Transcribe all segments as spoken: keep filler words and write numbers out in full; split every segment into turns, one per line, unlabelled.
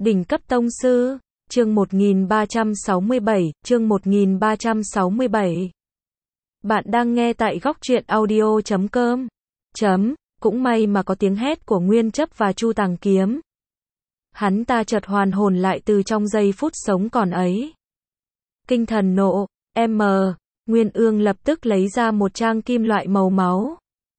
Đỉnh cấp tông sư, chương một nghìn ba trăm sáu mươi bảy, chương một nghìn ba trăm sáu mươi bảy. Bạn đang nghe tại góc truyện audio chấm com. Chấm, cũng may mà có tiếng hét của Nguyên Chấp và Chu Tàng Kiếm. Hắn ta chợt hoàn hồn lại từ trong giây phút sống còn ấy. Kinh thần nộ, M, Nguyên Ương lập tức lấy ra một trang kim loại màu máu.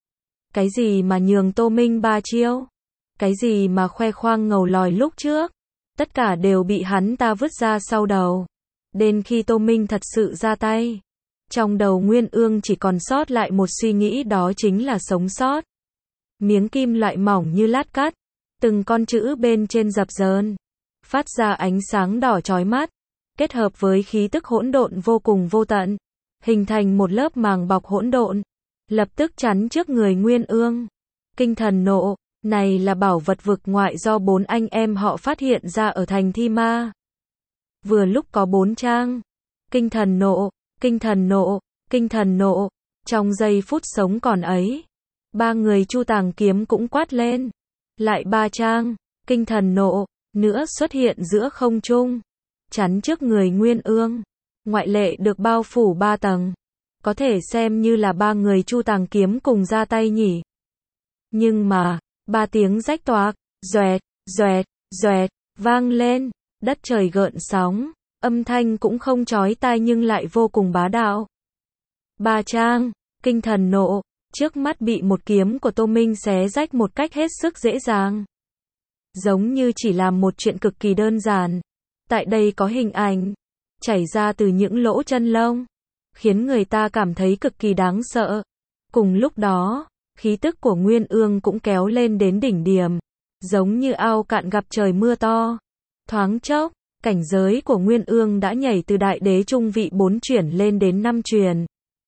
Cái gì mà nhường Tô Minh ba chiêu? Cái gì mà khoe khoang ngầu lòi lúc trước? Tất cả đều bị hắn ta vứt ra sau đầu. Đến khi Tô Minh thật sự ra tay, trong đầu Nguyên Ương chỉ còn sót lại một suy nghĩ, đó chính là sống sót. Miếng kim loại mỏng như lát cắt, từng con chữ bên trên dập dờn, phát ra ánh sáng đỏ chói mắt, kết hợp với khí tức hỗn độn vô cùng vô tận, hình thành một lớp màng bọc hỗn độn, lập tức chắn trước người Nguyên Ương. Kinh thần nộ, này là bảo vật vực ngoại do bốn anh em họ phát hiện ra ở thành Thi Ma. Vừa lúc có bốn trang. Kinh thần nộ, kinh thần nộ, kinh thần nộ. Trong giây phút sống còn ấy, ba người Chu Tàng Kiếm cũng quát lên. Lại ba trang, kinh thần nộ, nữa xuất hiện giữa không trung, chắn trước người Nguyên Ương. Ngoại lệ được bao phủ ba tầng. Có thể xem như là ba người Chu Tàng Kiếm cùng ra tay nhỉ. Nhưng mà, ba tiếng rách toạc, doẹt, doẹt, doẹt, vang lên, đất trời gợn sóng, âm thanh cũng không chói tai nhưng lại vô cùng bá đạo. Ba trang, kinh thần nộ, trước mắt bị một kiếm của Tô Minh xé rách một cách hết sức dễ dàng. Giống như chỉ làm một chuyện cực kỳ đơn giản. Tại đây có hình ảnh, chảy ra từ những lỗ chân lông, khiến người ta cảm thấy cực kỳ đáng sợ. Cùng lúc đó, khí tức của Nguyên Ương cũng kéo lên đến đỉnh điểm, giống như ao cạn gặp trời mưa to. Thoáng chốc, cảnh giới của Nguyên Ương đã nhảy từ đại đế trung vị bốn chuyển lên đến năm truyền.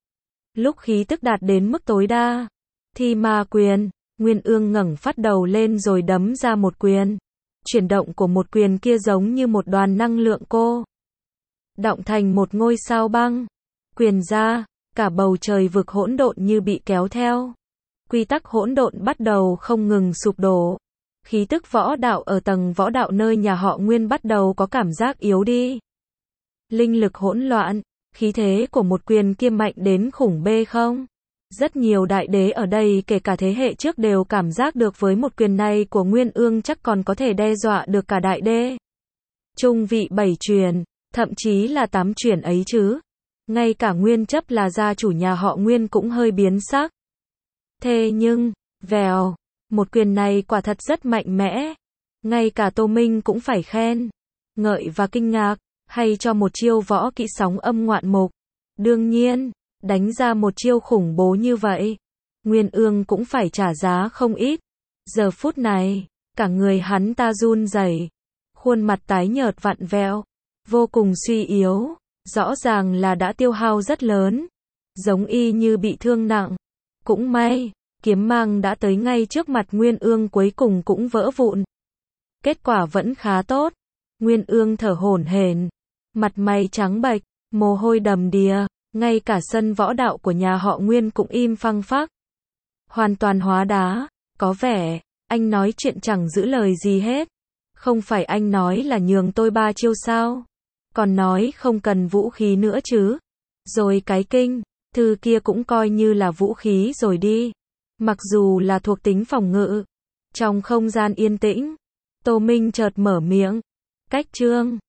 Lúc khí tức đạt đến mức tối đa, Thi Ma quyền, Nguyên Ương ngẩng phát đầu lên rồi đấm ra một quyền. Chuyển động của một quyền kia giống như một đoàn năng lượng cô động thành một ngôi sao băng. Quyền ra, cả bầu trời vực hỗn độn như bị kéo theo. Quy tắc hỗn độn bắt đầu không ngừng sụp đổ. Khí tức võ đạo ở tầng võ đạo nơi nhà họ Nguyên bắt đầu có cảm giác yếu đi. Linh lực hỗn loạn, khí thế của một quyền kia mạnh đến khủng bê không. Rất nhiều đại đế ở đây kể cả thế hệ trước đều cảm giác được với một quyền này của Nguyên Ương chắc còn có thể đe dọa được cả đại đế trung vị bảy truyền, thậm chí là tám truyền ấy chứ. Ngay cả Nguyên Chấp là gia chủ nhà họ Nguyên cũng hơi biến sắc. Thế nhưng, vèo, một quyền này quả thật rất mạnh mẽ. Ngay cả Tô Minh cũng phải khen, ngợi và kinh ngạc, hay cho một chiêu võ kỹ sóng âm ngoạn mục. Đương nhiên, đánh ra một chiêu khủng bố như vậy, Nguyên Ương cũng phải trả giá không ít. Giờ phút này, cả người hắn ta run rẩy, khuôn mặt tái nhợt vặn vẹo, vô cùng suy yếu, rõ ràng là đã tiêu hao rất lớn, giống y như bị thương nặng. Cũng may, kiếm mang đã tới ngay trước mặt Nguyên Ương cuối cùng cũng vỡ vụn. Kết quả vẫn khá tốt. Nguyên Ương thở hổn hển, mặt mày trắng bệch, mồ hôi đầm đìa, ngay cả sân võ đạo của nhà họ Nguyên cũng im phăng phắc. Hoàn toàn hóa đá, có vẻ, anh nói chuyện chẳng giữ lời gì hết. Không phải anh nói là nhường tôi ba chiêu sao? Còn nói không cần vũ khí nữa chứ. Rồi cái kinh thư kia cũng coi như là vũ khí rồi đi. Mặc dù là thuộc tính phòng ngự. Trong không gian yên tĩnh, Tô Minh chợt mở miệng. Cách chương